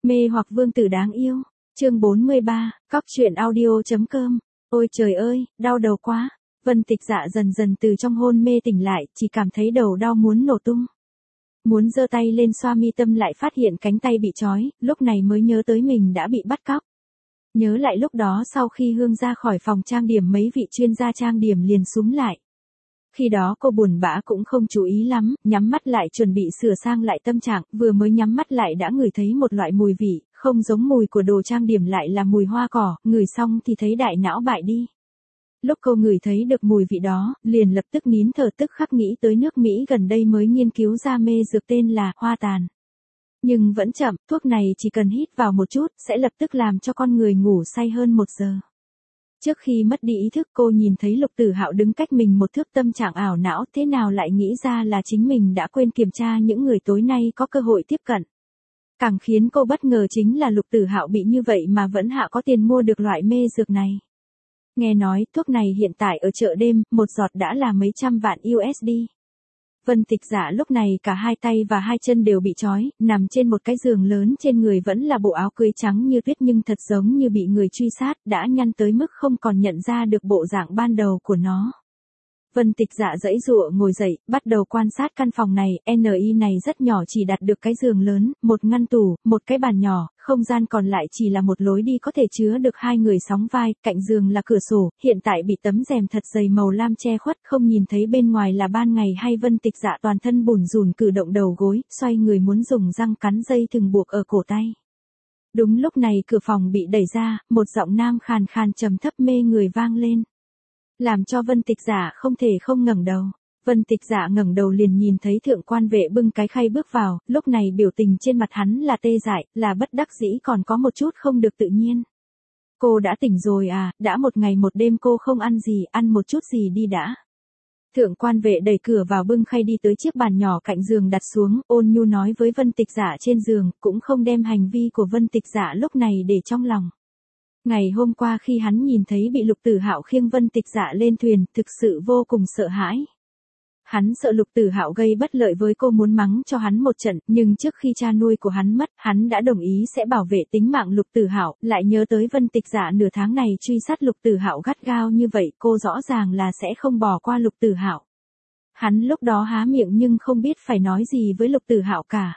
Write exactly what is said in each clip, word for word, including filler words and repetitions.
Mê hoặc vương tử đáng yêu. Chương bốn mươi ba, cóc truyện audio.com. Ôi trời ơi, đau đầu quá. Vân Tịch Dạ dần dần từ trong hôn mê tỉnh lại, chỉ cảm thấy đầu đau muốn nổ tung. Muốn giơ tay lên xoa mi tâm lại phát hiện cánh tay bị trói, lúc này mới nhớ tới mình đã bị bắt cóc. Nhớ lại lúc đó sau khi Hương ra khỏi phòng trang điểm mấy vị chuyên gia trang điểm liền súm lại. Khi đó cô buồn bã cũng không chú ý lắm, nhắm mắt lại chuẩn bị sửa sang lại tâm trạng, vừa mới nhắm mắt lại đã ngửi thấy một loại mùi vị, không giống mùi của đồ trang điểm lại là mùi hoa cỏ, ngửi xong thì thấy đại não bại đi. Lúc cô ngửi thấy được mùi vị đó, liền lập tức nín thở tức khắc nghĩ tới nước Mỹ gần đây mới nghiên cứu ra mê dược tên là hoa tàn. Nhưng vẫn chậm, thuốc này chỉ cần hít vào một chút, sẽ lập tức làm cho con người ngủ say hơn một giờ. Trước khi mất đi ý thức cô nhìn thấy Lục Tử Hạo đứng cách mình một thước, tâm trạng ảo não, thế nào lại nghĩ ra là chính mình đã quên kiểm tra những người tối nay có cơ hội tiếp cận. Càng khiến cô bất ngờ chính là Lục Tử Hạo bị như vậy mà vẫn hạ có tiền mua được loại mê dược này. Nghe nói thuốc này hiện tại ở chợ đêm, một giọt đã là mấy trăm vạn u ét đê. Vân Tịch Dạ lúc này cả hai tay và hai chân đều bị trói, nằm trên một cái giường lớn, trên người vẫn là bộ áo cưới trắng như tuyết nhưng thật giống như bị người truy sát, đã nhăn tới mức không còn nhận ra được bộ dạng ban đầu của nó. Vân Tịch Dạ giãy giụa ngồi dậy, bắt đầu quan sát căn phòng này, en i này rất nhỏ, chỉ đặt được cái giường lớn, một ngăn tủ, một cái bàn nhỏ, không gian còn lại chỉ là một lối đi có thể chứa được hai người sóng vai, cạnh giường là cửa sổ, hiện tại bị tấm rèm thật dày màu lam che khuất, không nhìn thấy bên ngoài là ban ngày hay. Vân Tịch Dạ toàn thân bủn rủn cử động đầu gối, xoay người muốn dùng răng cắn dây thừng buộc ở cổ tay. Đúng lúc này cửa phòng bị đẩy ra, một giọng nam khàn khàn trầm thấp mê người vang lên. Làm cho Vân Tịch Dạ không thể không ngẩng đầu. Vân Tịch Dạ ngẩng đầu liền nhìn thấy thượng quan vệ bưng cái khay bước vào, lúc này biểu tình trên mặt hắn là tê dại, là bất đắc dĩ còn có một chút không được tự nhiên. Cô đã tỉnh rồi à, đã một ngày một đêm cô không ăn gì, ăn một chút gì đi đã. Thượng quan vệ đẩy cửa vào bưng khay đi tới chiếc bàn nhỏ cạnh giường đặt xuống, ôn nhu nói với Vân Tịch Dạ trên giường, cũng không đem hành vi của Vân Tịch Dạ lúc này để trong lòng. Ngày hôm qua khi hắn nhìn thấy bị Lục Tử Hạo khiêng Vân Tịch Dạ lên thuyền, thực sự vô cùng sợ hãi. Hắn sợ Lục Tử Hạo gây bất lợi với cô, muốn mắng cho hắn một trận, nhưng trước khi cha nuôi của hắn mất, hắn đã đồng ý sẽ bảo vệ tính mạng Lục Tử Hạo, lại nhớ tới Vân Tịch Dạ nửa tháng này truy sát Lục Tử Hạo gắt gao như vậy, cô rõ ràng là sẽ không bỏ qua Lục Tử Hạo. Hắn lúc đó há miệng nhưng không biết phải nói gì với Lục Tử Hạo cả.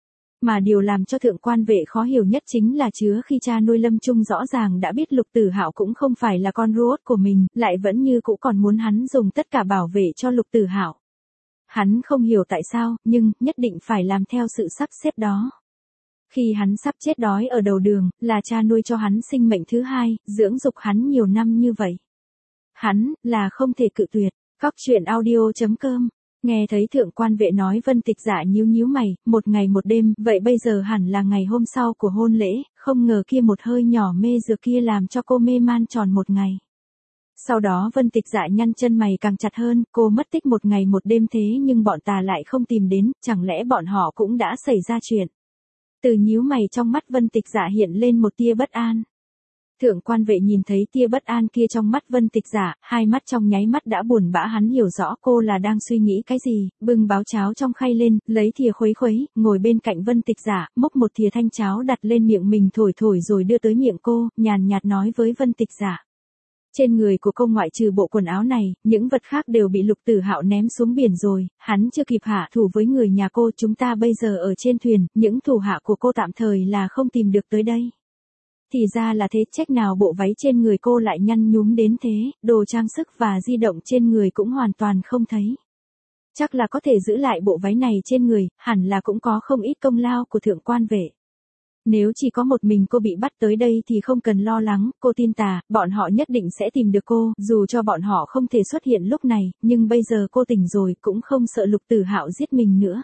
Mà điều làm cho thượng quan vệ khó hiểu nhất chính là chứa khi cha nuôi lâm chung rõ ràng đã biết Lục Tử Hạo cũng không phải là con ruột của mình, lại vẫn như cũ còn muốn hắn dùng tất cả bảo vệ cho Lục Tử Hạo. Hắn không hiểu tại sao, nhưng nhất định phải làm theo sự sắp xếp đó. Khi hắn sắp chết đói ở đầu đường, là cha nuôi cho hắn sinh mệnh thứ hai, dưỡng dục hắn nhiều năm như vậy. Hắn, là không thể cự tuyệt. Cóc truyện audio.com. Nghe thấy thượng quan vệ nói, Vân Tịch Dạ nhíu nhíu mày, một ngày một đêm, vậy bây giờ hẳn là ngày hôm sau của hôn lễ, không ngờ kia một hơi nhỏ mê dược kia làm cho cô mê man tròn một ngày. Sau đó Vân Tịch Dạ nhăn chân mày càng chặt hơn, cô mất tích một ngày một đêm thế nhưng bọn ta lại không tìm đến, chẳng lẽ bọn họ cũng đã xảy ra chuyện. Từ nhíu mày trong mắt Vân Tịch Dạ hiện lên một tia bất an. Thượng quan vệ nhìn thấy tia bất an kia trong mắt Vân Tịch Dạ, hai mắt trong nháy mắt đã buồn bã, hắn hiểu rõ cô là đang suy nghĩ cái gì, bưng báo cháo trong khay lên, lấy thìa khuấy khuấy, ngồi bên cạnh Vân Tịch Dạ, múc một thìa thanh cháo đặt lên miệng mình thổi thổi rồi đưa tới miệng cô, nhàn nhạt nói với Vân Tịch Dạ. Trên người của cô ngoại trừ bộ quần áo này, những vật khác đều bị Lục Tử Hạo ném xuống biển rồi, hắn chưa kịp hạ thủ với người nhà cô, chúng ta bây giờ ở trên thuyền, những thủ hạ của cô tạm thời là không tìm được tới đây. Thì ra là thế, trách nào bộ váy trên người cô lại nhăn nhúm đến thế, đồ trang sức và di động trên người cũng hoàn toàn không thấy. Chắc là có thể giữ lại bộ váy này trên người, hẳn là cũng có không ít công lao của thượng quan vệ. Nếu chỉ có một mình cô bị bắt tới đây thì không cần lo lắng, cô tin tà, bọn họ nhất định sẽ tìm được cô, dù cho bọn họ không thể xuất hiện lúc này, nhưng bây giờ cô tỉnh rồi cũng không sợ Lục Tử Hạo giết mình nữa.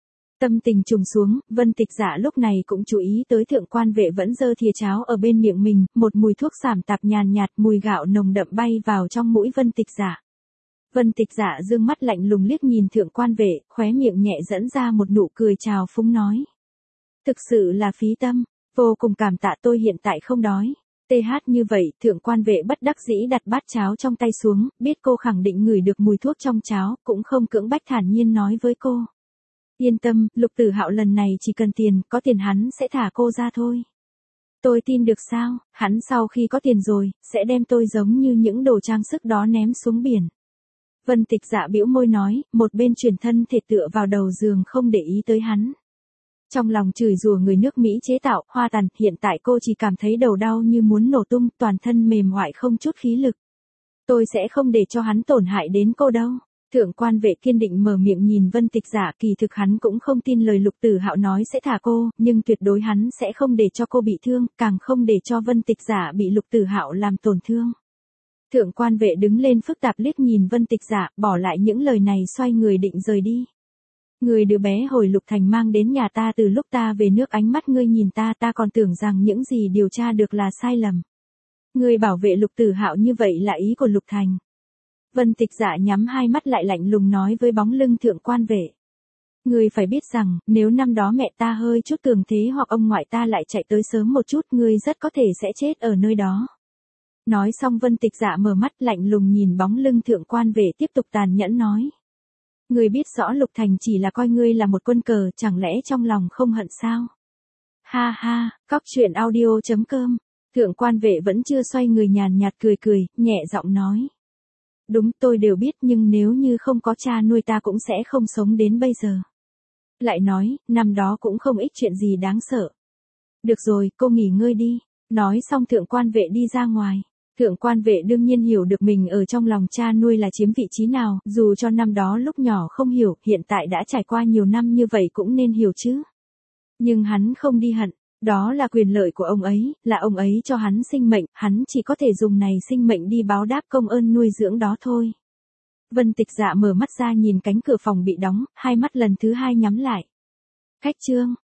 Tâm tình trùng xuống, Vân Tịch Dạ lúc này cũng chú ý tới thượng quan vệ vẫn giơ thìa cháo ở bên miệng mình, một mùi thuốc xảm tạp nhàn nhạt, mùi gạo nồng đậm bay vào trong mũi Vân Tịch Dạ. Vân Tịch Dạ dương mắt lạnh lùng liếc nhìn thượng quan vệ, khóe miệng nhẹ dẫn ra một nụ cười trào phúng nói. Thực sự là phí tâm, vô cùng cảm tạ, tôi hiện tại không đói. tê hát như vậy, thượng quan vệ bất đắc dĩ đặt bát cháo trong tay xuống, biết cô khẳng định ngửi được mùi thuốc trong cháo, cũng không cưỡng bách thản nhiên nói với cô. Yên tâm, Lục Tử Hạo lần này chỉ cần tiền, có tiền hắn sẽ thả cô ra thôi. Tôi tin được sao, hắn sau khi có tiền rồi, sẽ đem tôi giống như những đồ trang sức đó ném xuống biển. Vân Tịch Dạ bĩu môi nói, một bên chuyển thân thể tựa vào đầu giường không để ý tới hắn. Trong lòng chửi rủa người nước Mỹ chế tạo, hoa tàn, hiện tại cô chỉ cảm thấy đầu đau như muốn nổ tung, toàn thân mềm oại không chút khí lực. Tôi sẽ không để cho hắn tổn hại đến cô đâu. Thượng quan vệ kiên định mở miệng nhìn Vân Tịch Dạ, kỳ thực hắn cũng không tin lời Lục Tử Hạo nói sẽ thả cô, nhưng tuyệt đối hắn sẽ không để cho cô bị thương, càng không để cho Vân Tịch Dạ bị Lục Tử Hạo làm tổn thương. Thượng quan vệ đứng lên phức tạp liếc nhìn Vân Tịch Dạ, bỏ lại những lời này xoay người định rời đi. Người đứa bé hồi Lục Thành mang đến nhà ta từ lúc ta về nước, ánh mắt ngươi nhìn ta, ta còn tưởng rằng những gì điều tra được là sai lầm. Ngươi bảo vệ Lục Tử Hạo như vậy là ý của Lục Thành. Vân Tịch Dạ nhắm hai mắt lại lạnh lùng nói với bóng lưng thượng quan vệ. Ngươi phải biết rằng, nếu năm đó mẹ ta hơi chút cường thế hoặc ông ngoại ta lại chạy tới sớm một chút, ngươi rất có thể sẽ chết ở nơi đó. Nói xong Vân Tịch Dạ mở mắt lạnh lùng nhìn bóng lưng thượng quan vệ tiếp tục tàn nhẫn nói. Ngươi biết rõ Lục Thành chỉ là coi ngươi là một quân cờ, chẳng lẽ trong lòng không hận sao? Ha ha, cóc truyện audio chấm com. Thượng quan vệ vẫn chưa xoay người, nhàn nhạt cười cười, nhẹ giọng nói. Đúng, tôi đều biết, nhưng nếu như không có cha nuôi ta cũng sẽ không sống đến bây giờ. Lại nói, năm đó cũng không ít chuyện gì đáng sợ. Được rồi, cô nghỉ ngơi đi. Nói xong thượng quan vệ đi ra ngoài. Thượng quan vệ đương nhiên hiểu được mình ở trong lòng cha nuôi là chiếm vị trí nào, dù cho năm đó lúc nhỏ không hiểu, hiện tại đã trải qua nhiều năm như vậy cũng nên hiểu chứ. Nhưng hắn không đi hận, đó là quyền lợi của ông ấy, là ông ấy cho hắn sinh mệnh, hắn chỉ có thể dùng này sinh mệnh đi báo đáp công ơn nuôi dưỡng đó thôi. Vân Tịch Dạ mở mắt ra nhìn cánh cửa phòng bị đóng, hai mắt lần thứ hai nhắm lại. Khách trương,